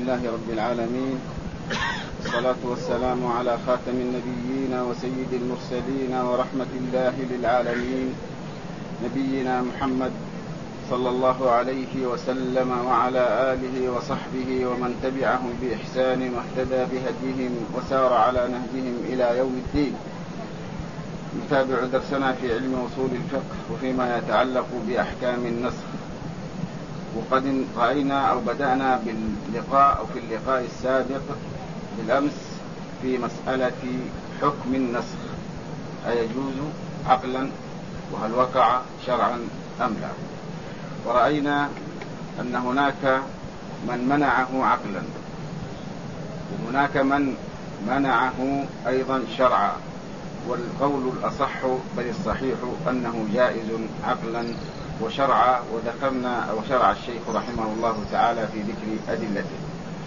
لله رب العالمين، الصلاة والسلام على خاتم النبيين وسيد المرسلين ورحمة الله للعالمين، نبينا محمد صلى الله عليه وسلم وعلى آله وصحبه ومن تبعهم بإحسان واهتدى بهديهم وسار على نهجهم إلى يوم الدين. نتابع درسنا في علم أصول الفقه وفيما يتعلق بأحكام النسخ. وقد رأينا أو بدأنا باللقاء أو في اللقاء السابق بالأمس في مسألة حكم النسخ، أيجوز عقلا وهل وقع شرعا أم لا. ورأينا أن هناك من منعه عقلا وهناك من منعه أيضا شرعا، والقول الأصح بل الصحيح أنه جائز عقلا وشرعا، وذكرنا وشرع الشيخ رحمه الله تعالى في ذكر أدلته،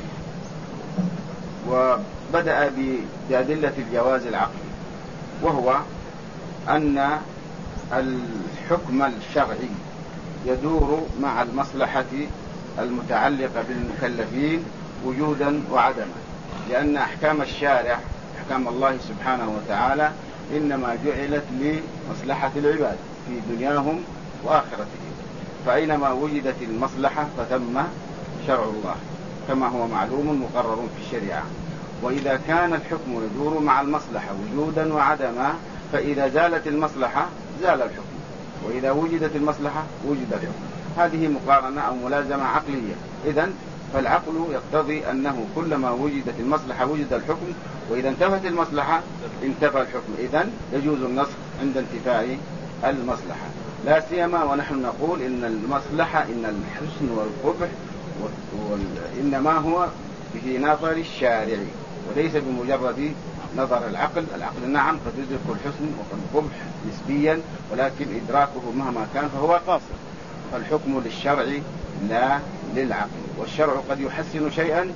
وبدأ بأدلة الجواز العقلي، وهو أن الحكم الشرعي يدور مع المصلحة المتعلقة بالمكلفين وجودا وعدما، لأن أحكام الشارع أحكام الله سبحانه وتعالى إنما جعلت لمصلحة العباد في دنياهم وآخرتهم، فأينما وجدت المصلحة فتم شرع الله كما هو معلوم مقرر في الشريعة. وإذا كان الحكم يدور مع المصلحة وجودا وعدما، فإذا زالت المصلحة زال الحكم، وإذا وجدت المصلحة وجد الحكم. هذه مقارنة أو ملازمة عقلية. إذن فالعقل يقتضي أنه كلما وجدت المصلحة وجد الحكم، وإذا انتفت المصلحة انتفى الحكم. إذن يجوز النسخ عند انتفاء المصلحة، لا سيما ونحن نقول إن المصلحة إن الحسن والقبح إنما هو في نظر الشارع وليس بمجرد نظر العقل. العقل نعم قد يدرك الحسن والقبح نسبيا، ولكن إدراكه مهما كان فهو قاصر. فالحكم للشرع لا للعقل، والشرع قد يحسن شيئا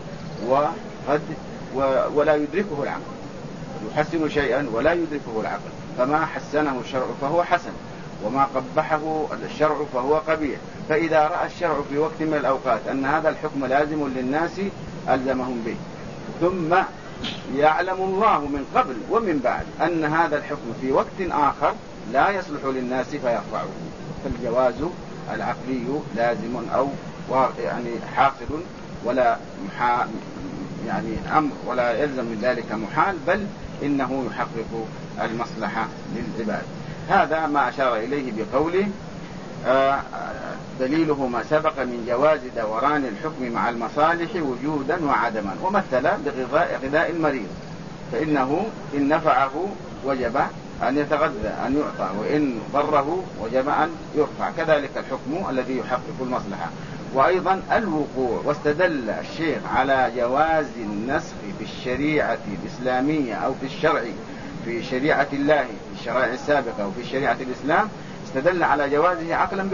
ولا يدركه العقل، يحسن شيئا ولا يدركه العقل. فما حسنه الشرع فهو حسن، وما قبحه الشرع فهو قبيح. فإذا رأى الشرع في وقت من الأوقات أن هذا الحكم لازم للناس ألزمهم به، ثم يعلم الله من قبل ومن بعد أن هذا الحكم في وقت آخر لا يصلح للناس فيرفعه، فالجواز العقلي لازم أو يعني حاصل، ولا يعني أمر ولا يلزم من ذلك محال، بل إنه يحقق المصلحة للعباد. هذا ما أشار إليه بقوله دليله ما سبق من جواز دوران الحكم مع المصالح وجودا وعدما، ومثل بغذاء المريض، فإنه إن نفعه وجب أن يتغذى أن يعطى، وإن ضره وجب أن يرفع. كذلك الحكم الذي يحقق المصلحة. وأيضا الوقوع، واستدل الشيخ على جواز النسخ في الشريعة الإسلامية أو في الشرع في شريعة الله في الشرائع السابقة وفي شريعة الإسلام، استدل على جوازه عقلا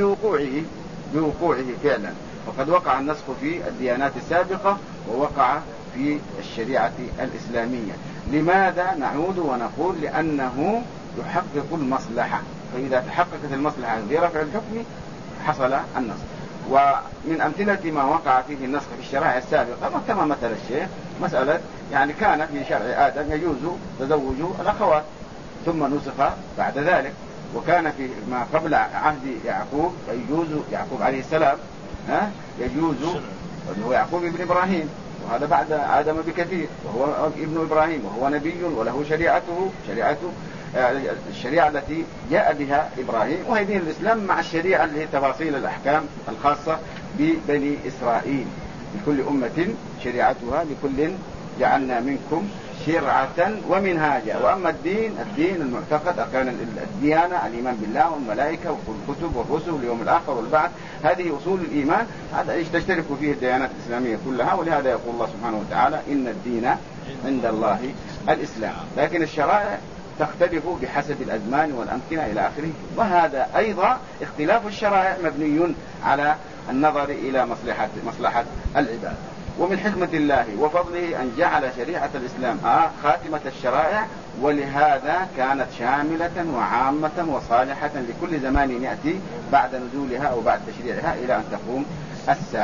بوقوعه فعلا. وقد وقع النسخ في الديانات السابقة ووقع في الشريعة الإسلامية. لماذا نعود ونقول؟ لأنه يحقق المصلحة، فإذا تحققت المصلحة برفع الحكم حصل النسخ. ومن أمثلة ما وقع فيه النسخ في الشرائع السابقة كما مثل الشيخ مسألة يعني كان في شرع آدم يجوز تزوج الأخوات، ثم نسخ بعد ذلك. وكان في ما قبل عهد يعقوب يجوز يعقوب عليه السلام يجوز، وهو يعقوب ابن إبراهيم، وهذا بعد آدم بكثير، وهو ابن إبراهيم وهو نبي وله شريعته الشريعة التي جاء بها إبراهيم، وهي دين الإسلام مع الشريعة اللي هي تفاصيل الأحكام الخاصة ببني إسرائيل. لكل أمة شريعتها لكل جعلنا منكم شرعة ومنهاجا. وأما الدين المعتقد أركان الديانة الإيمان بالله والملائكة والكتب والرسل واليوم الآخر والبعث، هذه أصول الإيمان، هذا تشترك فيه الديانات الإسلامية كلها. ولهذا يقول الله سبحانه وتعالى إن الدين عند الله الإسلام. لكن الشرائع تختلف بحسب الأزمان والأمكنة إلى آخره. وهذا أيضا اختلاف الشرائع مبني على النظر إلى مصلحة العباد. ومن حكمة الله وفضله أن جعل شريعة الإسلام خاتمة الشرائع، ولهذا كانت شاملة وعامة وصالحة لكل زمان يأتي بعد نزولها أو بعد تشريعها إلى أن تقوم الساعة.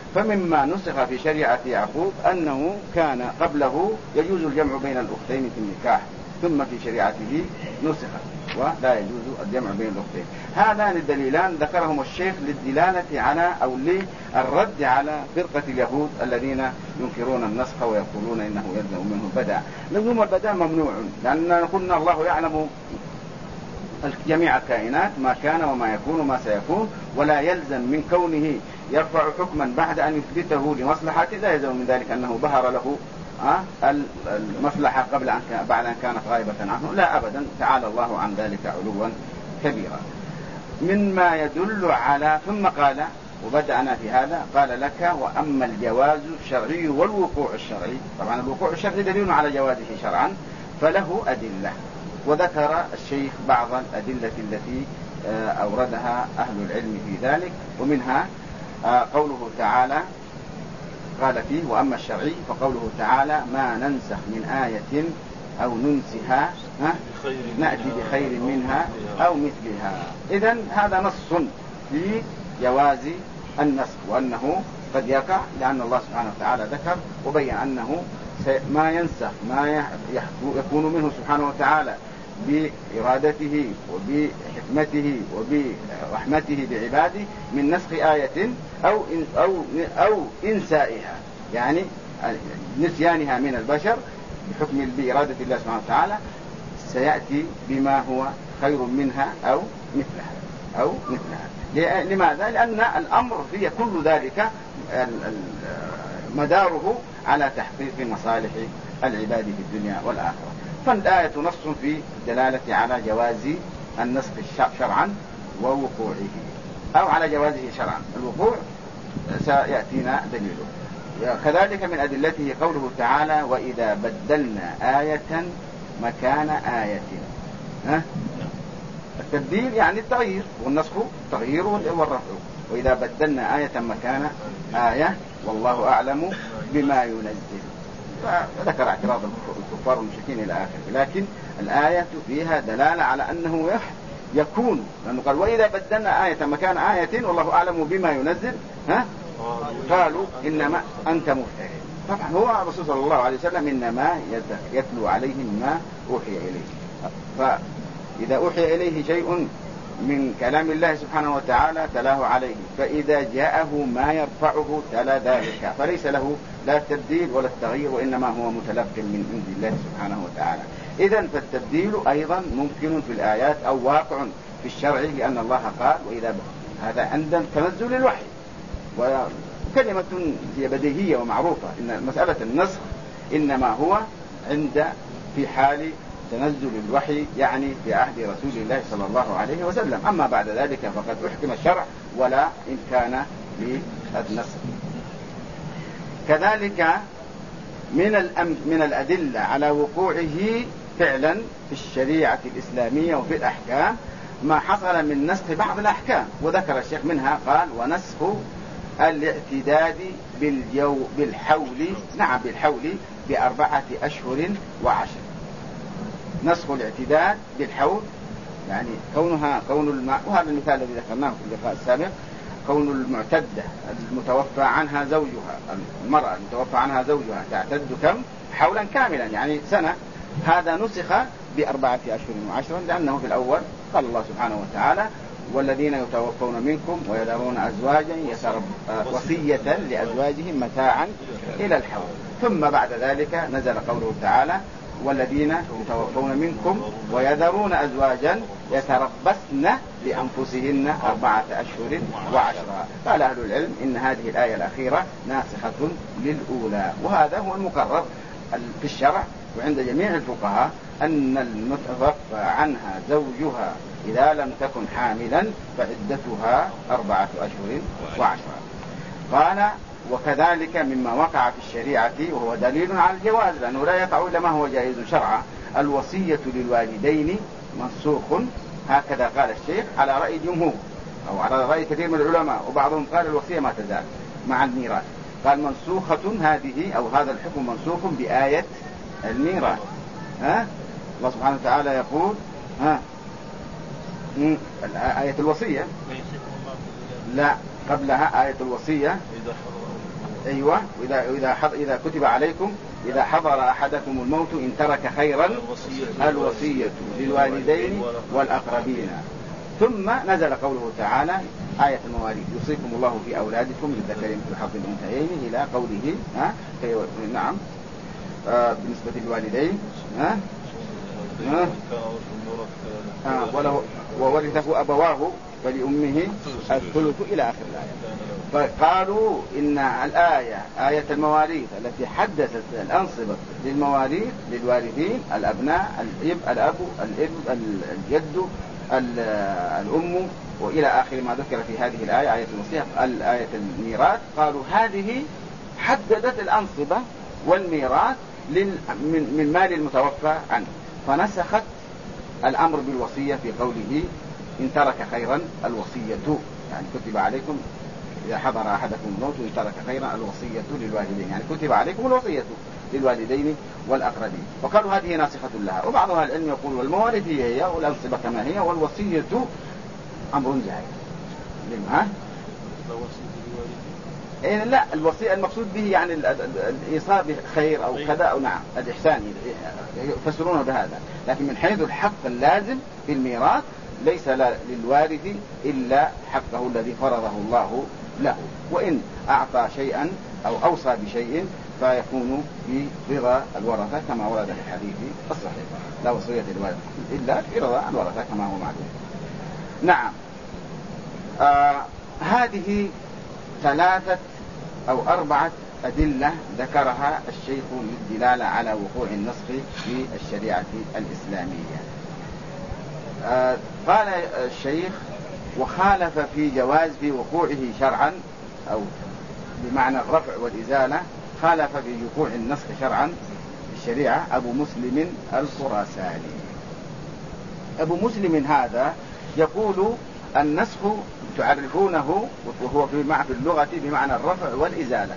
فمما نسخ في شريعة يعقوب أنه كان قبله يجوز الجمع بين الأختين في النكاح، ثم في شريعته نسخ ولا يجوز الجمع بين الأختين. هذان الدليلان ذكرهم الشيخ للدلالة على أو للرد على فرقة اليهود الذين ينكرون النسخ ويقولون إنه يلزم منه البدع. لزوم البدع ممنوع، لأننا قلنا الله يعلم جميع الكائنات ما كان وما يكون وما سيكون، ولا يلزم من كونه يرفع حكما بعد أن يثبته لمصلحته لا يلزم من ذلك أنه ظهر له المصلحة بعد أن كانت غائبة عنه، لا أبدا، تعالى الله عن ذلك علوا كبيرا. مما يدل على ثم قال وبدأنا في هذا قال لك وأما الجواز الشرعي والوقوع الشرعي، طبعا الوقوع الشرعي دليل على جوازه شرعا فله أدلة، وذكر الشيخ بعض الأدلة التي أوردها أهل العلم في ذلك، ومنها قوله تعالى قال فيه وأما الشرعي فقوله تعالى ما ننسخ من آية أو ننسها نأتي بخير منها أو مثلها. إذن هذا نص في جواز النسخ وأنه قد يقع، لأن الله سبحانه وتعالى ذكر وبين أنه ما ينسخ ما يكون منه سبحانه وتعالى بإرادته وبحكمته وبرحمته بعباده من نسخ آية أو إنسائها، يعني نسيانها من البشر بحكم بإرادة الله سبحانه وتعالى، سيأتي بما هو خير منها أو مثلها. لماذا؟ لأن الأمر فيه كل ذلك مداره على تحقيق مصالح العباد في الدنيا والآخرة. فالآية نص في الدلالة على جواز النسخ شرعا ووقوعه، أو على جوازه شرعا. الوقوع سيأتينا دليله. كذلك من أدلته قوله تعالى وإذا بدلنا آية مكان آية. التبديل يعني التغيير، والنسخ التغيير والرفع. وإذا بدلنا آية مكان آية والله أعلم بما ينزل. فذكر اعتراض الكفار والمشركين إلى آخره، لكن الآية فيها دلالة على أنه يكون، لأنه قال وإذا بدلنا آية مكان آية والله أعلم بما ينزل قالوا إنما أنت مفتر. طبعا هو الرسول صلى الله عليه وسلم إنما يتلو عليهم ما أوحي إليه، فإذا أوحي إليه شيء من كلام الله سبحانه وتعالى تلاه عليه، فإذا جاءه ما يرفعه تلا ذلك، فليس له لا التبديل ولا التغيير، وإنما هو متلقٍ من عند الله سبحانه وتعالى. إذن فالتبديل أيضا ممكن في الآيات أو واقع في الشرع، لأن الله قال وإذا هذا عند تنزل الوحي، وكلمة هي بديهية ومعروفة إن مسألة النسخ إنما هو في حال تنزل الوحي، يعني في عهد رسول الله صلى الله عليه وسلم. أما بعد ذلك فقد أحكم الشرع ولا إمكان للنسخ. كذلك من الأدلة على وقوعه فعلا في الشريعة الإسلامية وفي الأحكام ما حصل من نسخ بعض الأحكام، وذكر الشيخ منها قال ونسخ الاعتداد بالحول ب4 أشهر و10. نسخ الاعتداد بالحول يعني وهذا المثال الذي ذكرناه في اللقاء السابق، كون المعتدة المتوفى عنها زوجها، المرأة المتوفى عنها زوجها تعتد كم؟ حولا كاملا، يعني سنة. هذا نسخ ب4 أشهر و10، لأنه في الأول قال الله سبحانه وتعالى والذين يتوفون منكم ويذرون أزواجا وصية لأزواجهم متاعا إلى الحول. ثم بعد ذلك نزل قوله تعالى والذين يتوفون منكم ويذرون أزواجا يتربصن بأنفسهن 4 أشهر و10. قال أهل العلم إن هذه الآية الأخيرة ناسخة للأولى، وهذا هو المقرر في الشرع وعند جميع الفقهاء أن المتوفى عنها زوجها إذا لم تكن حاملا فعدتها 4 أشهر و10. قال وكذلك مما وقع في الشريعة وهو دليل على الجواز، لأنه لا يقع إلا ما هو جائز شرعا، الوصية للوالدين منسوخ، هكذا قال الشيخ على رأي جمهور أو على رأي كثير من العلماء، وبعضهم قال الوصية ما تزال مع الميراث. قال منسوخة هذه أو هذا الحكم منسوخ بآية الميراث. الله سبحانه وتعالى يقول آية الوصية، لا قبلها آية الوصية أيوة. إذا كتب عليكم إذا حضر أحدكم الموت إن ترك خيرا الوصية للوالدين والأقربين. ثم نزل قوله تعالى آية المواريث يوصيكم الله في أولادكم للذكر مثل حظ الأنثيين إلى قوله نعم بالنسبة للوالدين وورثه أبواه فلأمه الثلث إلى آخر الآية. فقالوا إن الآية آية المواريث التي حدثت الأنصبة للمواريث للوارثين الأبناء الأب الابن الجد الأم وإلى آخر ما ذكر في هذه الآية آية الوصية الآية الميراث. قالوا هذه حددت الأنصبة والميراث من مال المتوفى عنه، فنسخت الأمر بالوصية في قوله إن ترك خيرا الوصية، يعني كتب عليكم إذا حضر أحدكم الموت إن ترك خيرا الوصية للوالدين، يعني كتب عليكم الوصية للوالدين والأقربين. وقالوا هذه ناسخة لها. وبعض أهل العلم يقول والموارث هي والأنصبة كما هي والوصية أمر جائز. لما لا الوصية المقصود به يعني الإيصاء بخير أو كذا أو نعم الإحسان يفسرونه بهذا. لكن من حيث الحق اللازم في الميراث ليس للوارث إلا حقه الذي فرضه الله له، وإن أعطى شيئا أو أوصى بشيء فيكون برضا الورثة كما ورد في الحديث الصحيح لا وصية للوارث إلا برضا الورثة كما هو معلوم. نعم. هذه 3 أو 4 أدلة ذكرها الشيخ للدلالة على وقوع النسخ في الشريعة الإسلامية. قال الشيخ وخالف في جواز في وقوعه شرعا أو بمعنى الرفع والإزالة، خالف في وقوع النسخ شرعا في الشريعة أبو مسلم الخراساني. أبو مسلم هذا يقول النسخ تعرفونه وهو في اللغة بمعنى الرفع والإزالة.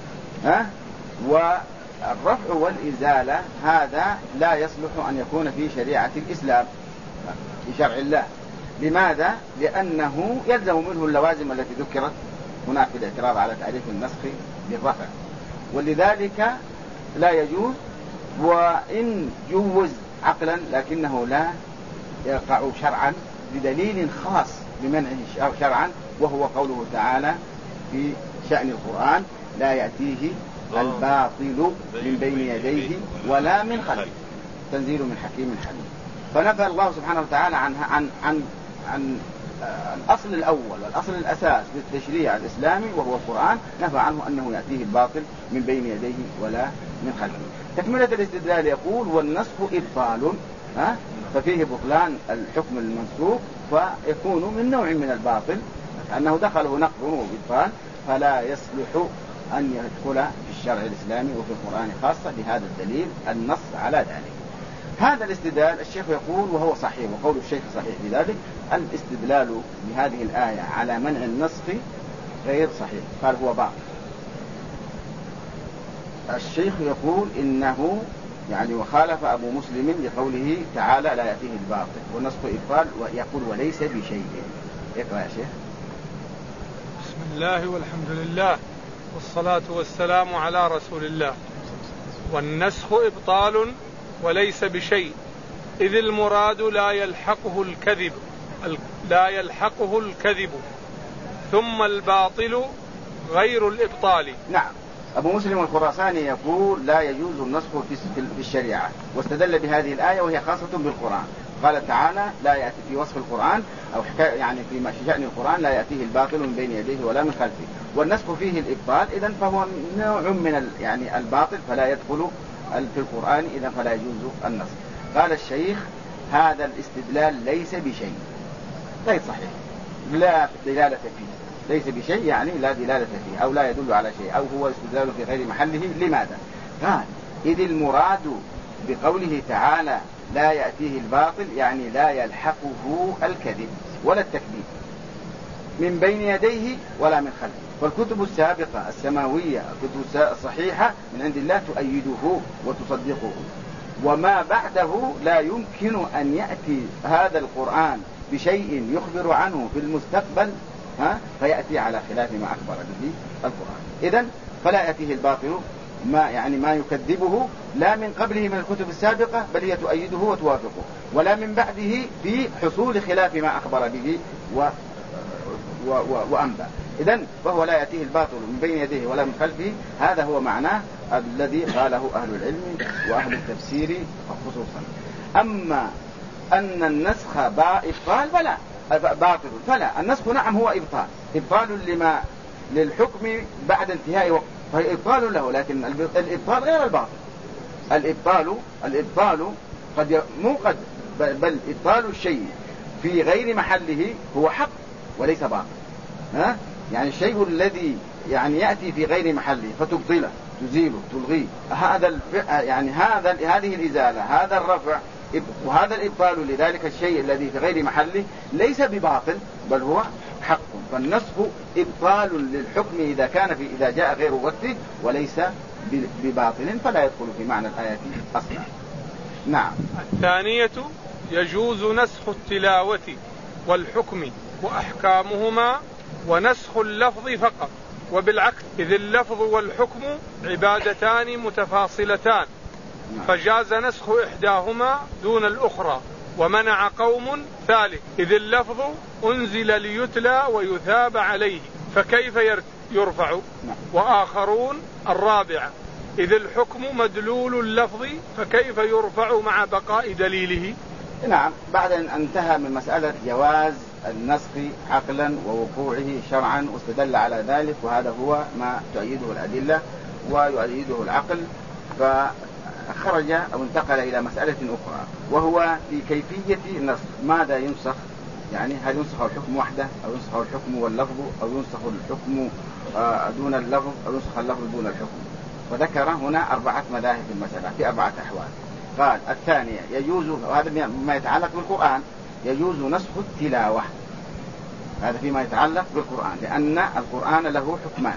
والرفع والإزالة هذا لا يصلح أن يكون في شريعة الإسلام في شرع الله. لماذا؟ لأنه يلزم منه اللوازم التي ذكرت هناك في الاعتراض على تعريف النسخ بالرفع، ولذلك لا يجوز. وإن جوز عقلا لكنه لا يقع شرعا بدليل خاص بمنعه شرعا، وهو قوله تعالى في شأن القرآن لا يأتيه الباطل من بين يديه ولا من خلفه تنزيل من حكيم حميد. فنفى الله سبحانه وتعالى عن الأصل الأول والأصل الأساس للتشريع الإسلامي وهو القرآن، نفى عنه أنه يأتيه الباطل من بين يديه ولا من خلفه. تكملة الاستدلال يقول والنسخ إبطال، ففيه بطلان الحكم المنسوخ فيكون من نوع من الباطل أنه دخله نقض وإبطال، فلا يصلح أن يدخل في الشرع الإسلامي وفي القرآن خاصة بهذا الدليل النص على ذلك. هذا الاستدلال الشيخ يقول وهو صحيح، وقول الشيخ صحيح بذلك، الاستدلال بهذه الآية على منع النسخ غير صحيح، قال هو باطل. الشيخ يقول إنه يعني وخالف أبو مسلم لقوله تعالى لا يأتيه الباطل والنسخ إبطال، ويقول وليس بشيء. اقرأ يا شيخ. بسم الله والحمد لله والصلاة والسلام على رسول الله. والنسخ إبطال وليس بشيء، إذ المراد لا يلحقه الكذب ثم الباطل غير الإبطال. نعم. أبو مسلم الخراساني يقول لا يجوز النسخ في الشريعة، واستدل بهذه الآية وهي خاصة بالقرآن. قال تعالى لا يأتي في وصف القرآن أو يعني في شأن القرآن لا يأتيه الباطل من بين يديه ولا من خلفه، والنسخ فيه الإبطال، إذن فهو نوع من يعني الباطل فلا يدخل في القرآن، إذن فلا يجوز النسخ. قال الشيخ هذا الاستدلال ليس بشيء، غير صحيح، لا دلالة فيه، ليس بشيء يعني لا دلالة فيه أو لا يدل على شيء أو هو استدلال في غير محله. لماذا؟ قال إذ المراد بقوله تعالى لا يأتيه الباطل يعني لا يلحقه الكذب ولا التكذيب من بين يديه ولا من خلفه. فالكتب السابقة السماوية الكتب الصحيحة من عند الله تؤيده وتصدقه، وما بعده لا يمكن أن يأتي هذا القرآن بشيء يخبر عنه في المستقبل فيأتي على خلاف ما أخبر به القرآن. إذن فلا يأتيه الباطل ما يكذبه لا من قبله من الكتب السابقة، بل هي تؤيده وتوافقه، ولا من بعده في حصول خلاف ما أخبر به وأنبأ. إذن فهو لا يأتيه الباطل من بين يديه ولا من خلفه. هذا هو معناه الذي قاله أهل العلم وأهل التفسير خصوصا. أما أن النسخ إبطال فلا، باطل فلا. النسخ نعم هو إبطال للحكم بعد انتهاء وقت، فهي إبطال له، لكن الإبطال غير الباطل. الإبطال قد بل إبطال الشيء في غير محله هو حق وليس باطل. يعني الشيء الذي يأتي في غير محله فتبطله، تزيله، تلغيه، هذه الإزالة، هذا الرفع وهذا الإبطال لذلك الشيء الذي في غير محله ليس بباطل بل هو حق. فالنسخ إبطال للحكم إذا جاء غير وقته وليس بباطل، فلا يدخل في معنى الآية أصلا. نعم. الثانية يجوز نسخ التلاوة والحكم وأحكامهما ونسخ اللفظ فقط، وبالعكس إذ اللفظ والحكم عبادتان متفاصلتان، فجاز نسخ إحداهما دون الأخرى، ومنع قوم ثالث إذ اللفظ أنزل ليتلى ويثاب عليه فكيف يرفع، وآخرون الرابعة إذ الحكم مدلول اللفظ فكيف يرفع مع بقاء دليله. نعم. بعد أن انتهى من مسألة جواز النسخ عقلا ووقوعه شرعا واستدل على ذلك، وهذا هو ما تؤيده الأدلة ويؤيده العقل، فخرج أو انتقل إلى مسألة أخرى، وهو في كيفية النسخ. ماذا ينسخ؟ يعني هل ينسخ الحكم وحده، أو ينسخ الحكم واللفظ، أو ينسخ الحكم دون اللفظ، أو ينسخ اللفظ دون الحكم. وذكر هنا 4 مذاهب في المسألة في 4 أحوال. قال الثانية يجوز، وهذا ما يتعلق بالقرآن، يجوز نسخ التلاوة. هذا فيما يتعلق بالقرآن، لأن القرآن له حكمان.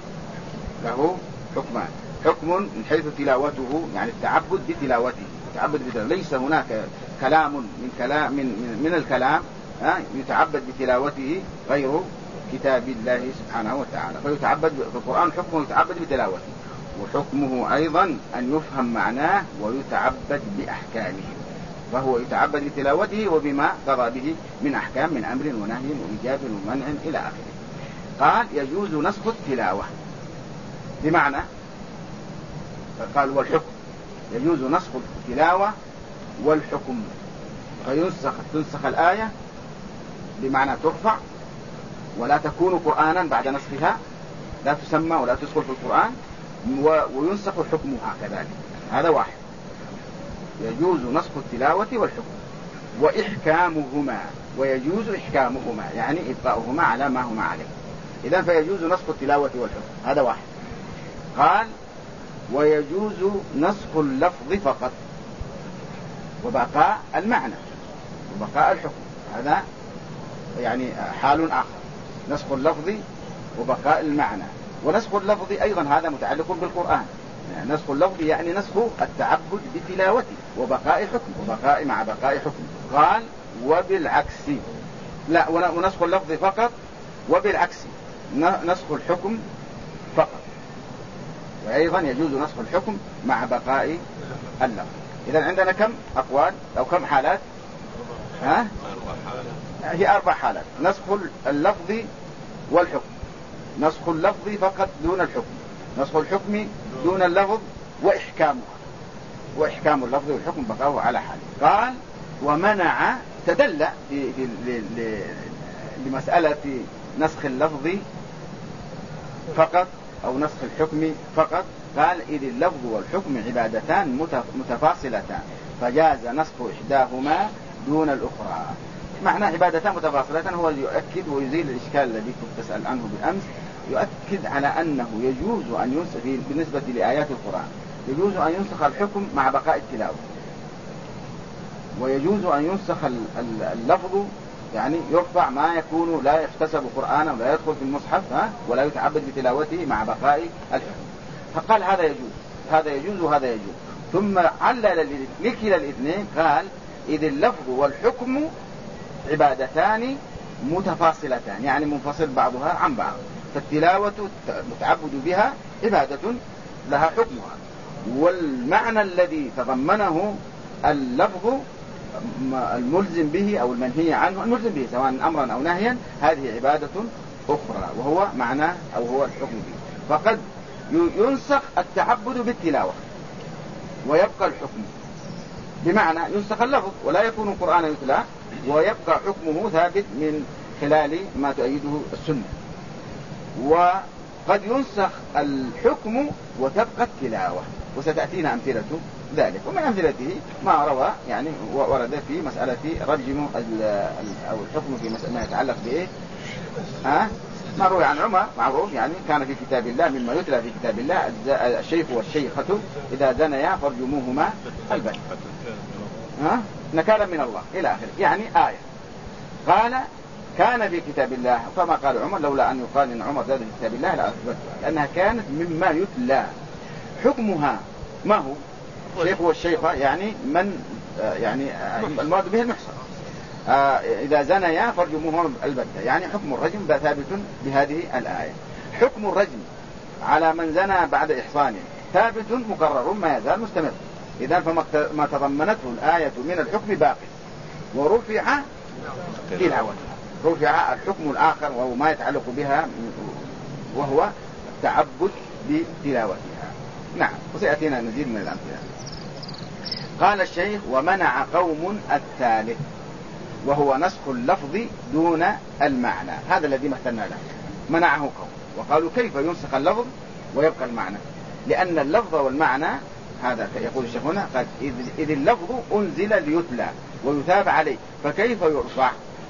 حكم من حيث تلاوته، يعني التعبد بتلاوته، ليس هناك كلام من الكلام يتعبد بتلاوته غير كتاب الله سبحانه وتعالى، فيتعبد في القرآن حكمه يتعبد بتلاوته، وحكمه أيضا أن يفهم معناه ويتعبد بأحكامه، فهو يتعبد بتلاوته وبما قضى به من أحكام من أمر ونهي وإيجاب ومنع إلى آخره. قال يجوز نسخ التلاوة، بمعنى قال والحكم، يجوز نسخ التلاوة والحكم، تنسخ الآية بمعنى ترفع ولا تكون قرآنا بعد نسخها، لا تسمى ولا تدخل في القرآن، وينسخ حكمها كذلك. هذا واحد. يجوز نسخ التلاوة والحكم وإحكامهما، ويجوز إحكامهما يعني إبقاؤهما على ما هما عليه. إذن فيجوز نسخ التلاوة والحكم، هذا واحد. قال ويجوز نسخ اللفظ فقط وبقاء المعنى وبقاء الحكم، هذا يعني حال آخر. نسخ اللفظ وبقاء المعنى. ونسخ اللفظ أيضا هذا متعلق بالقرآن، يعني نسخ اللفظ يعني نسخ التعبد بتلاوته وبقاء حكم، وبقاء مع بقاء حكم. قال وبالعكس، لا، ونسخ اللفظ فقط، وبالعكس نسخ الحكم فقط، وأيضا يجوز نسخ الحكم مع بقاء اللفظ. إذن عندنا كم أقوال أو كم حالات؟ هي 4 حالات: نسخ اللفظ والحكم، نسخ اللفظ فقط دون الحكم، نسخ الحكم دون اللفظ، وإحكام اللفظ والحكم بقاؤه على حاله. قال ومنع، تدل لمسألة نسخ اللفظ فقط أو نسخ الحكم فقط. قال إذ اللفظ والحكم عبادتان متفاصلتان فجاز نسخ إحداهما دون الأخرى. معنى عبادتان متفاصلتان هو يؤكد ويزيل الإشكال الذي كنت تسأل عنه بالأمس، يؤكد على أنه يجوز أن ينسخ بالنسبة لآيات القرآن، يجوز أن ينسخ الحكم مع بقاء التلاوة، ويجوز أن ينسخ اللفظ، يعني يرفع ما يكون لا يحتسب قرآنا ولا يدخل في المصحف ولا يتعبد بتلاوته مع بقاء الحكم. فقال هذا يجوز، هذا يجوز وهذا يجوز. ثم علل لكلا الاثنين، قال إذ اللفظ والحكم عبادتان متفاصلتان، يعني منفصل بعضها عن بعض، فالتلاوة متعبد بها عبادة لها حكمها، والمعنى الذي تضمنه اللفظ الملزم به أو المنهي عنه الملزم به سواء أمرا أو نهيا، هذه عبادة أخرى وهو معنى أو هو الحكم به. فقد ينسخ التعبد بالتلاوة ويبقى الحكم، بمعنى ينسخ اللفظ ولا يكون القرآن يتلى ويبقى حكمه ثابت من خلال ما تؤيده السنة، وقد ينسخ الحكم وتبقى التلاوة، وستأتينا أمثلة ذلك. ومن أمثلته ما روى يعني ورد في مسألة رجم أو الحكم في مسألة ما يتعلق بإيه ما روي عن عمر معروف، يعني كان في كتاب الله مما يتلى في كتاب الله الشيخ والشيخة إذا زنيا فارجموهما البتة نكالا من الله إلى آخره، يعني آية قال كان في كتاب الله، فما قال عمر لولا أن يقال إن عمر زاد في كتاب الله لأثبتها، لأنها كانت مما يتلى. حكمها ما هو؟ الشيخ والشيخة يعني من يعني المراد به المحصن، إذا زنيا فارجموهما البتة، يعني حكم الرجم ثابت بهذه الآية. حكم الرجم على من زنى بعد إحصانه ثابت مقرر ما يزال مستمر، إذن فما تضمنته الآية من الحكم باقي، ورفع تلاوة، رفع الحكم الآخر وهو ما يتعلق بها وهو التعبد بتلاوتها. نعم، وسيأتينا مزيد من الأمثلة. قال الشيخ ومنع قوم الثالث وهو نسخ اللفظ دون المعنى، هذا الذي مثلنا له. منعه قوم وقالوا كيف ينسخ اللفظ ويبقى المعنى، لأن اللفظ والمعنى هذا يقول الشيخ هنا قال إذ اللفظ أنزل ليتلى ويثاب عليه فكيف يرفع؟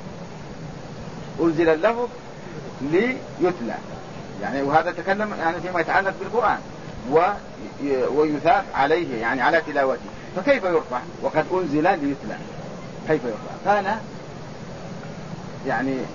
أنزل اللفظ ليتلى يعني، وهذا تكلم يعني فيما يتعلق بالقرآن، ويثاب عليه يعني على تلاوته، فكيف يرفع وقد أنزل ليتلى؟ كيف يرفع؟ قال يعني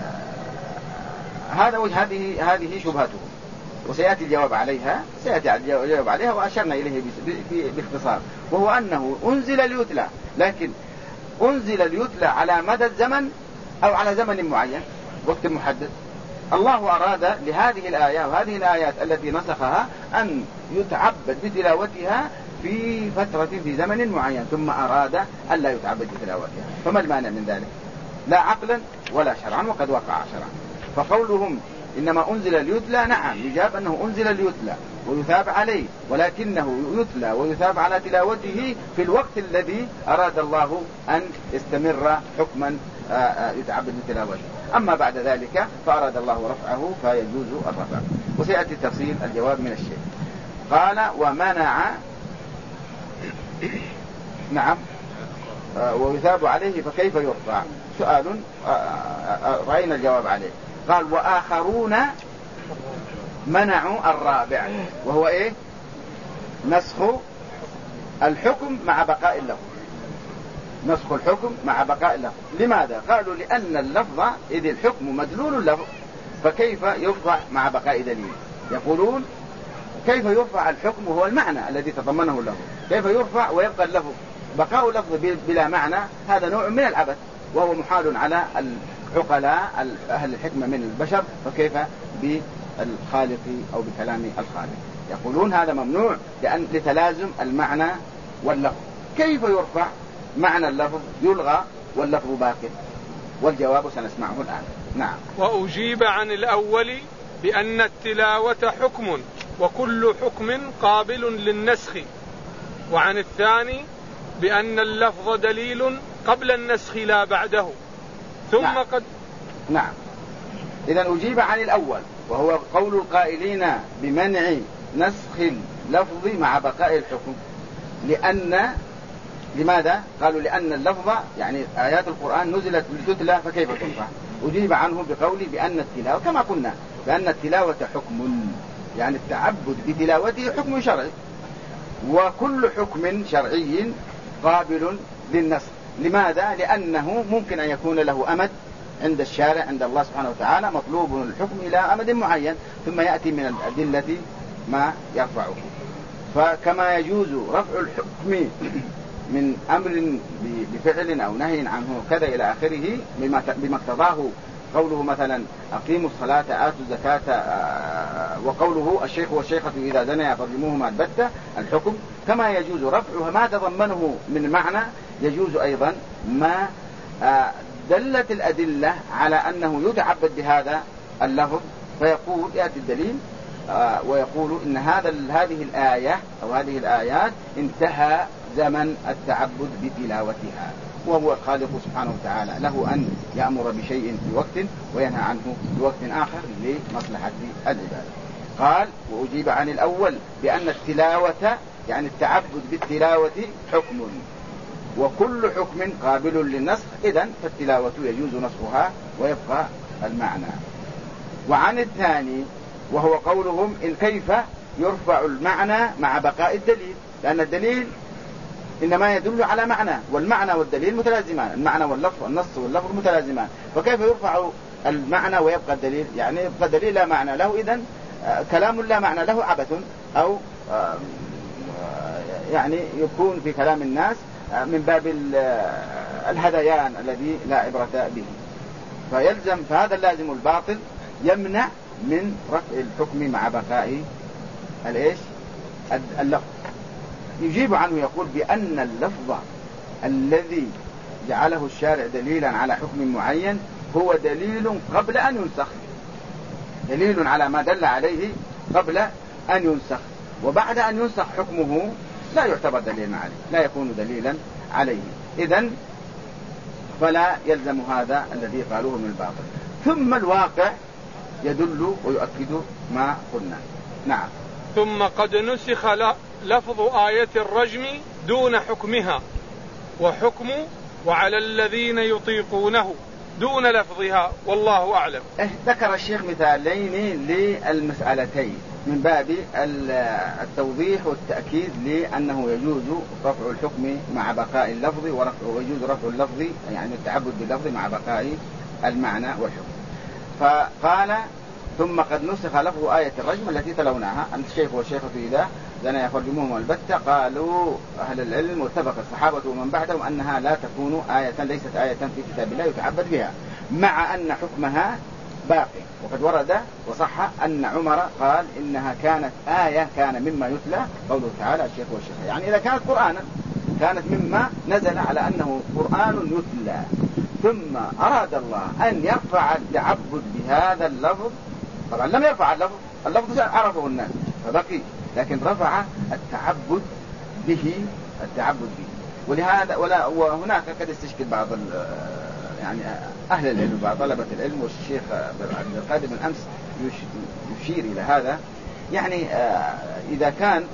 هذه شبهته، وسيأتي الجواب عليها، وأشرنا إليه باختصار، وهو أنه أنزل ليتلى، لكن أنزل ليتلى على مدى الزمن أو على زمن معين وقت محدد. الله أراد لهذه الآية وهذه الآيات التي نسخها أن يتعبد بتلاوتها في فترة في زمن معين، ثم أراد أن لا يتعبد بتلاوتها، فما المانع من ذلك؟ لا عقلا ولا شرعا، وقد وقع شرعا. فقولهم إنما أنزل ليتلى، نعم يجاب أنه أنزل ليتلى ويثاب عليه، ولكنه يتلى ويثاب على تلاوته في الوقت الذي أراد الله أن يستمر حكما يتعبد بتلاوته. أما بعد ذلك فأراد الله رفعه فيجوز الرفع، وسيأتي تفصيل الجواب من الشيخ. قال ومنع نعم ويثاب عليه فكيف يرفع؟ سؤال رأينا الجواب عليه. قال وآخرون منعوا الرابع وهو إيه؟ نسخ الحكم مع بقاء اللفظ، نسخ الحكم مع بقاء اللفظ. لماذا؟ قالوا لأن اللفظ إذ الحكم مدلول اللفظ فكيف يرفع مع بقاء دليل؟ يقولون كيف يرفع الحكم وهو المعنى الذي تضمنه اللفظ، كيف يرفع ويبقى اللفظ؟ بقاء اللفظ بلا معنى هذا نوع من العبث، وهو محال على العقلاء أهل الحكمة من البشر، فكيف بالخالق أو بكلام الخالق؟ يقولون هذا ممنوع لتلازم المعنى واللفظ. كيف يرفع معنى اللفظ يلغى واللفظ باقي؟ والجواب سنسمعه الآن. نعم. وأجيب عن الأول بأن التلاوة حكم وكل حكم قابل للنسخ، وعن الثاني بأن اللفظ دليل قبل النسخ لا بعده، ثم نعم. نعم. إذن أجيب عن الأول وهو قول القائلين بمنع نسخ اللفظ مع بقاء الحكم. لماذا؟ قالوا لأن اللفظ يعني آيات القرآن نزلت لتتلى فكيف ترفع؟ أجيب عنه بقولي بأن التلاوة كما قلنا بأن التلاوة حكم، يعني التعبد بتلاوته حكم شرعي، وكل حكم شرعي قابل للنسخ. لماذا؟ لأنه ممكن أن يكون له أمد عند الشارع عند الله سبحانه وتعالى، مطلوب الحكم إلى أمد معين ثم يأتي من الأدلة ما يرفعه. فكما يجوز رفع الحكم من أمر بفعل أو نهي عنه كذا إلى آخره بما اقتضاه قوله مثلا أقيموا الصلاة آتوا الزكاة، وقوله الشيخ والشيخة إذا زنيا فرجموهما البتة، الحكم كما يجوز رفعها ما تضمنه من معنى، يجوز أيضا ما دلت الأدلة على أنه يتعبد بهذا اللفظ، فيقول يأتي الدليل ويقول إن هذه الآية أو هذه الآيات انتهى زمن التعبد بتلاوتها، وهو الخالق سبحانه وتعالى، له أن يأمر بشيء في وقت وينهى عنه في وقت آخر لمصلحة العباد. قال وأجيب عن الأول بأن التلاوة يعني التعبد بالتلاوة حكم، وكل حكم قابل للنسخ، إذن فالتلاوة يجوز نسخها ويبقى المعنى. وعن الثاني وهو قولهم إن كيف يرفع المعنى مع بقاء الدليل، لأن الدليل إنما يدل على معنى، والمعنى والدليل متلازمان، المعنى واللفظ والنص واللفظ متلازمان، فكيف يرفع المعنى ويبقى الدليل؟ يعني يبقى الدليل لا معنى له، إذن كلام لا معنى له عبث، أو يعني يكون في كلام الناس من باب الهذيان الذي لا عبرة به، فيلزم فهذا اللازم الباطل يمنع من رفع الحكم مع بقاء اللفظ. يجيب عنه يقول بأن اللفظ الذي جعله الشارع دليلا على حكم معين هو دليل قبل أن ينسخ، دليل على ما دل عليه قبل أن ينسخ، وبعد أن ينسخ حكمه لا يعتبر دليلا عليه، لا يكون دليلا عليه، إذن فلا يلزم هذا الذي قالوه من الباطل. ثم الواقع يدل ويؤكد ما قلنا. نعم. ثم قد نسخ لفظ آية الرجم دون حكمها، وحكم وعلى الذين يطيقونه دون لفظها، والله أعلم. ذكر الشيخ مثالين للمسألتين من باب التوضيح والتأكيد لأنه يجوز رفع الحكم مع بقاء اللفظ، ويجوز رفع اللفظ يعني التعبد باللفظ مع بقاء المعنى والحكم. فقال ثم قد نسخ لفظ آية الرجم التي تلوناها أن الشيخ والشيخة إذا زنيا فرجموهما البتة، قالوا أهل العلم واتفق الصحابة ومن بعدهم أنها لا تكون آية، ليست آية في كتاب الله يتعبد بها، مع أن حكمها باقي. وقد ورد وصح أن عمر قال إنها كانت آية كان مما يتلى، قوله تعالى الشيخ والشيخة، يعني إذا كانت قرآنا كانت مما نزل على أنه قرآن يتلى، ثم أراد الله أن يرفع التعبد بهذا اللفظ. طبعا لم يرفع اللفظ عرفه الناس فبقي، لكن رفع التعبد به ولهذا وهناك قد استشكل بعض يعني أهل العلم بعض طلبة العلم، والشيخ عبد القادر من أمس يشير إلى هذا، يعني إذا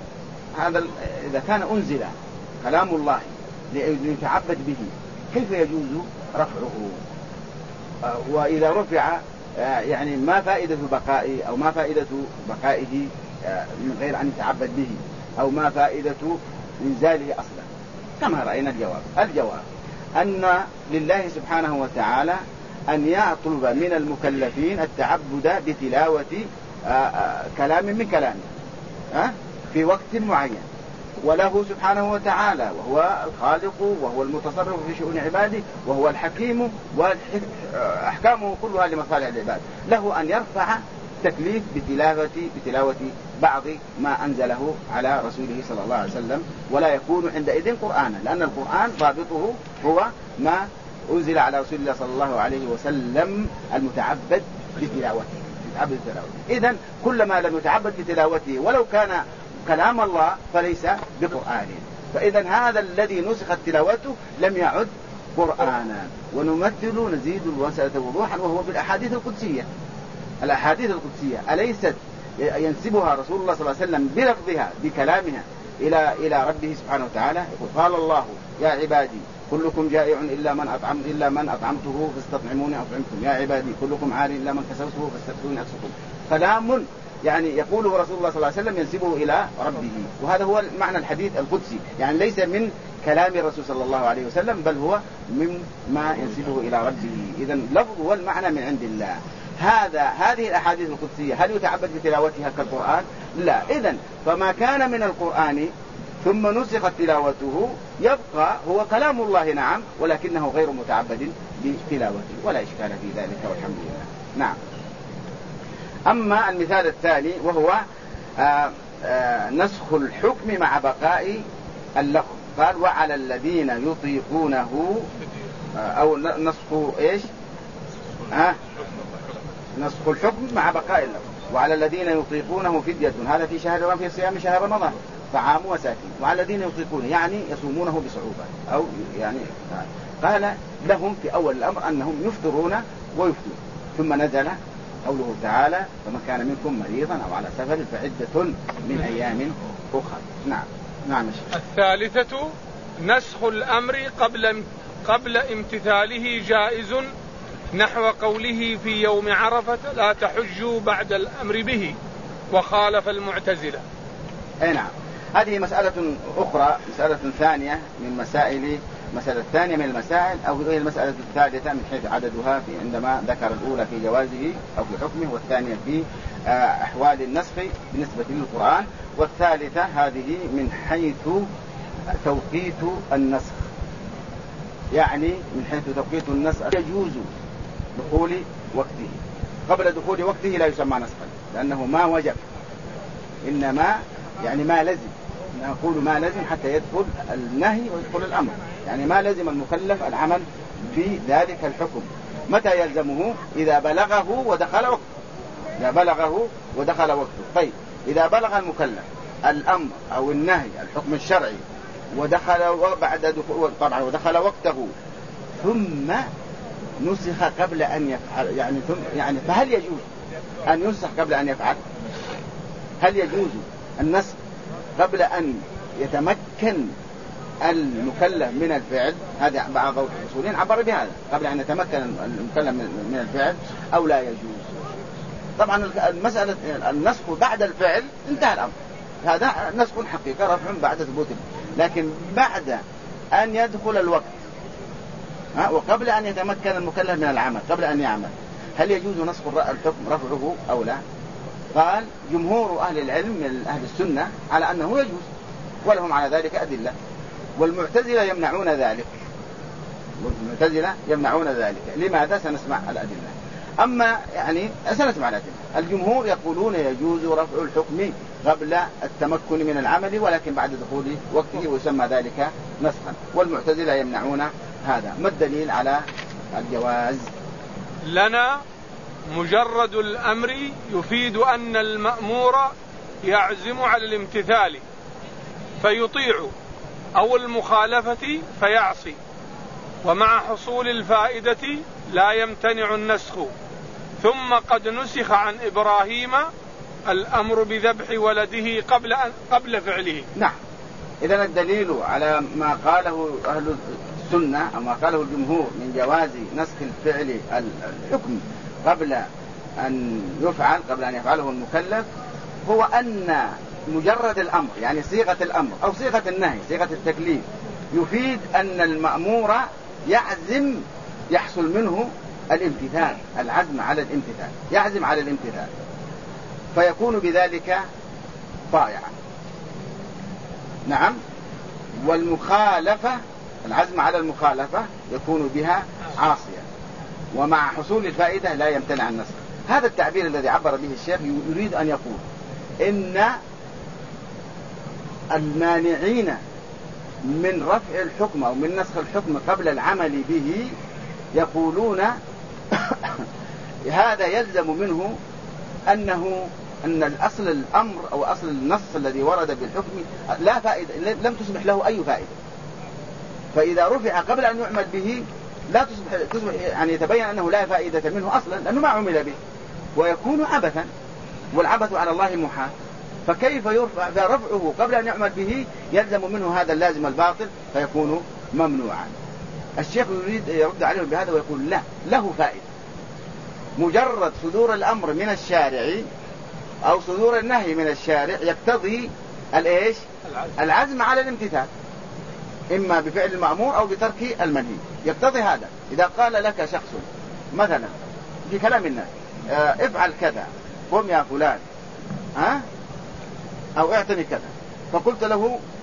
كان أنزل كلام الله ليتعبد به كيف يجوز رفعه؟ وإذا رفع يعني ما فائدة بقائه أو ما فائدة بقائه من غير أن يتعبد به، أو ما فائدة إنزاله أصلا؟ كما رأينا الجواب أن لله سبحانه وتعالى أن يطلب من المكلفين التعبد بتلاوة كلام من كلامه في وقت معين، وله سبحانه وتعالى وهو الخالق وهو المتصرف في شؤون عباده وهو الحكيم، وأحكامه كلها لمصالح العباد، له أن يرفع تكليف بتلاوة بعض ما أنزله على رسوله صلى الله عليه وسلم، ولا يكون عندئذ قرآنا، لأن القرآن ضابطه هو ما أنزل على رسول الله صلى الله عليه وسلم المتعبد بتلاوته. إذن كل ما لم يتعبد بتلاوته ولو كان كلام الله فليس بقرآن، فإذا هذا الذي نسخت تلاوته لم يعد قرآنا. ونمثل نزيد المسألة وضوحا وهو في الأحاديث القدسية. الأحاديث القدسية أليست ينسبها رسول الله صلى الله عليه وسلم بلفظها بكلامها إلى ربه سبحانه وتعالى؟ يقول قال الله يا عبادي كلكم جائع إلا من أطعمته فاستطعموني أطعمكم، يا عبادي كلكم عار إلا من كسوته فاستكسوني أكسكم. كلام يعني يقوله رسول الله صلى الله عليه وسلم ينسبه إلى ربه، وهذا هو معنى الحديث القدسي، يعني ليس من كلام الرسول صلى الله عليه وسلم بل هو من ما ينسبه إلى ربه. إذن لفظ والمعنى من عند الله. هذه الأحاديث القدسية هل يتعبد بتلاوتها كالقرآن؟ لا. إذن فما كان من القرآن ثم نسخت تلاوته يبقى هو كلام الله نعم، ولكنه غير متعبد بتلاوته، ولا إشكال في ذلك والحمد لله. نعم. أما المثال الثاني وهو نسخ الحكم مع بقاء اللفظ، قال وعلى الذين يطيقونه أو نسخ إيش نسخ الحكم مع بقاء اللفظ، وعلى الذين يطيقونه فدية، هذا في شهر في صيام شهر رمضان طعام وساكن، وعلى الذين يطيقونه يعني يصومونه بصعوبة أو يعني قال لهم في أول الأمر أنهم يفطرون ويفتون، ثم نزل قوله تعالى فمن كان منكم مريضا أو على سفر فعدة من أيام أخرى. نعم. نعم. الثالثة نسخ الأمر قبل امتثاله جائز، نحو قوله في يوم عرفة لا تحجوا بعد الأمر به، وخالف المعتزلة. أي نعم. هذه مسألة أخرى، مسألة ثانية من مسألة الثانية من المسائل، أو هي المسألة الثالثة من حيث عددها في عندما ذكر الأولى في جوازه أو في حكمه، والثانية في أحوال النسخ بالنسبة للقرآن، والثالثة هذه من حيث توقيت النسخ، يعني من حيث توقيت النسخ يجوز دخول وقته، قبل دخول وقته لا يسمى نسخا لأنه ما وجب، إنما يعني ما لزم، نقول ما لزم حتى يدخل النهي ويدخل الأمر، يعني ما لزم المكلف العمل بذلك الحكم. متى يلزمه؟ إذا بلغه ودخل وقته، إذا بلغه ودخل وقته. طيب إذا بلغ المكلف الأمر أو النهي الحكم الشرعي ودخل بعد دخول طبعا ودخل وقته ثم نسخ قبل أن يفعل، يعني فهل يجوز أن ينسخ قبل أن يفعل؟ هل يجوز النسخ قبل أن يتمكن المكلف من الفعل؟ هذا بعض الأصوليين عبر بهذا، قبل أن يتمكن المكلف من الفعل أو لا يجوز. طبعا المسألة النسخ بعد الفعل انتهى الأمر، هذا نسخ حقيقة رفع بعد ثبوت، لكن بعد أن يدخل الوقت وقبل أن يتمكن المكلف من العمل قبل أن يعمل، هل يجوز نسخ الحكم رفعه أو لا؟ قال جمهور أهل العلم من أهل السنة على أنه يجوز، ولهم على ذلك أدلة، والمعتزلة يمنعون ذلك، والمعتزلة يمنعون ذلك. لماذا؟ سنسمع الأدلة. أما يعني سنسمع الأدلة. الجمهور يقولون يجوز رفع الحكم قبل التمكن من العمل ولكن بعد دخول وقته ويسمى ذلك نسخا، والمعتزلة يمنعون هذا. ما الدليل على الجواز؟ لنا مجرد الأمر يفيد أن المأمور يعزم على الامتثال فيطيع، أو المخالفة فيعصي، ومع حصول الفائدة لا يمتنع النسخ. ثم قد نسخ عن إبراهيم الأمر بذبح ولده قبل فعله. نعم. إذن الدليل على ما قاله أهل السنة أو ما قاله الجمهور من جواز نسخ الفعل الحكم قبل أن يفعل، قبل أن يفعله المكلف، هو أن مجرد الأمر يعني صيغة الأمر أو صيغة النهي صيغة التكليف يفيد أن المأمور يعزم، يحصل منه الامتثال، العزم على الامتثال، يعزم على الامتثال فيكون بذلك طائعا. نعم. والمخالفة، العزم على المخالفة يكون بها عاصيا، ومع حصول الفائدة لا يمتنع النسخ. هذا التعبير الذي عبر به الشيخ يريد أن يقول إن المانعين من رفع الحكم أو من نسخ الحكم قبل العمل به يقولون هذا يلزم منه أن الأصل الأمر أو أصل النص الذي ورد بالحكم لا فائدة، لم تصبح له أي فائدة، فإذا رفع قبل أن يعمل به لا تصبح يعني يتبين أنه لا فائدة منه أصلا لأنه ما عمل به ويكون عبثا، والعبث على الله محال، فكيف رفعه قبل أن يعمل به يلزم منه هذا اللازم الباطل فيكون ممنوعا. الشيخ يريد يرد عليه بهذا ويقول لا، له فائدة. مجرد صدور الأمر من الشارع أو صدور النهي من الشارع يقتضي العزم على الامتثال، إما بفعل المأمور أو بترك المنهي، يقتضي هذا. إذا قال لك شخص مثلا في كلام الناس افعل كذا، قم يا فلان، أو اعطني كذا، فقلت له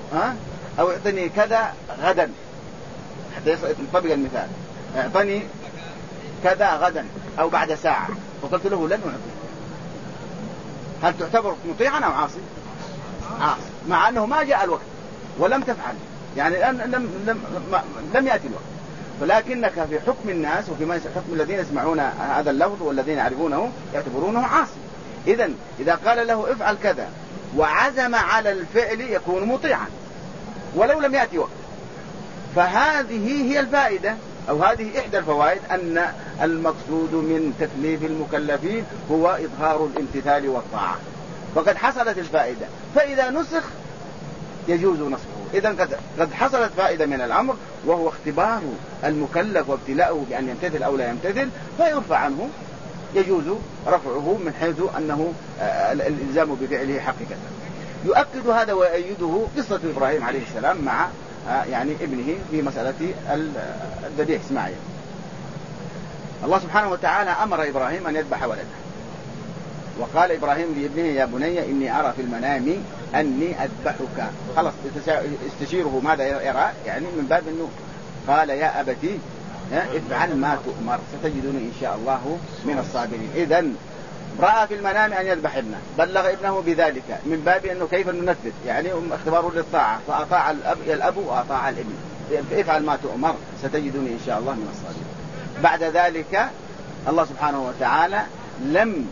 أو اعطني كذا غدا حتى ينطبق المثال، اعطني كذا غدا أو بعد ساعة، فقلت له لن أعطي، هل تعتبر مطيعا أو عاصي؟ عاصي، مع أنه ما جاء الوقت ولم تفعل، يعني لم يأتي الوقت، ولكنك في حكم الناس وفي حكم الذين يسمعون هذا اللفظ والذين يعرفونه يعتبرونه عاصي. إذا قال له افعل كذا وعزم على الفعل يكون مطيعا ولو لم يأتي وقت. فهذه هي الفائدة، أو هذه إحدى الفوائد، أن المقصود من تكليف المكلفين هو إظهار الامتثال والطاعة، وقد حصلت الفائدة، فإذا نسخ يجوز نسخه. إذن قد حصلت فائدة من الأمر وهو اختبار المكلف وابتلاؤه بأن يمتثل أو لا يمتثل، فيرفع عنه، يجوز رفعه من حيث أنه الإلزام بفعله حقيقة. يؤكد هذا ويؤيده قصة إبراهيم عليه السلام مع يعني ابنه في مسألة الذبيح إسماعيل. الله سبحانه وتعالى أمر إبراهيم أن يذبح ولده، وقال إبراهيم لابنه يا بني إني أرى في المنام أني أذبحك. خلاص استشيره ماذا يرى، يعني من باب أنه قال يا أبتي افعل ما تؤمر ستجدني إن شاء الله من الصابرين. إذن رأى في المنام أن يذبح ابنه، بلغ ابنه بذلك من باب أنه كيف ننفذ، يعني اختباره للطاعة، فأطاع الأب وأطاع الابن، افعل ما تؤمر ستجدني إن شاء الله من الصابرين. بعد ذلك الله سبحانه وتعالى لم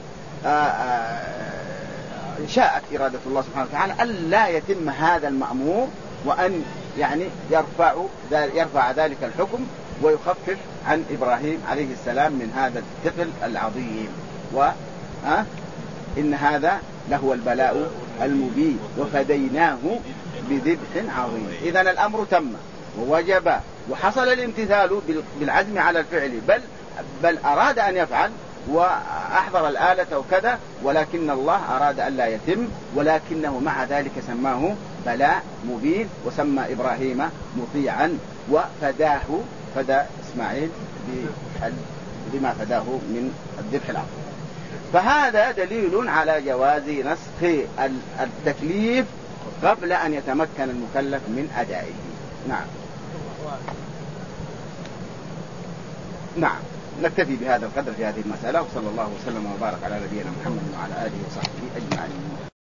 شاءت إرادة الله سبحانه وتعالى ألا يتم هذا المأمور، وأن يعني يرفع ذلك الحكم ويخفف عن إبراهيم عليه السلام من هذا الثقل العظيم. إن هذا لهو البلاء المبين وفديناه بذبح عظيم. إذن الأمر تم ووجب وحصل الامتثال بالعزم على الفعل، بل أراد أن يفعل وأحضر الآلة وكذا، ولكن الله أراد أن لا يتم، ولكنه مع ذلك سماه بلاء مبين، وسمى إبراهيم مطيعا فدى إسماعيل بما فداه من الذبح العظيم. فهذا دليل على جواز نسخ التكليف قبل أن يتمكن المكلف من أدائه. نعم نكتفي بهذا القدر في هذه المسألة، وصلى الله وسلم وبارك على نبينا محمد وعلى آله وصحبه أجمعين.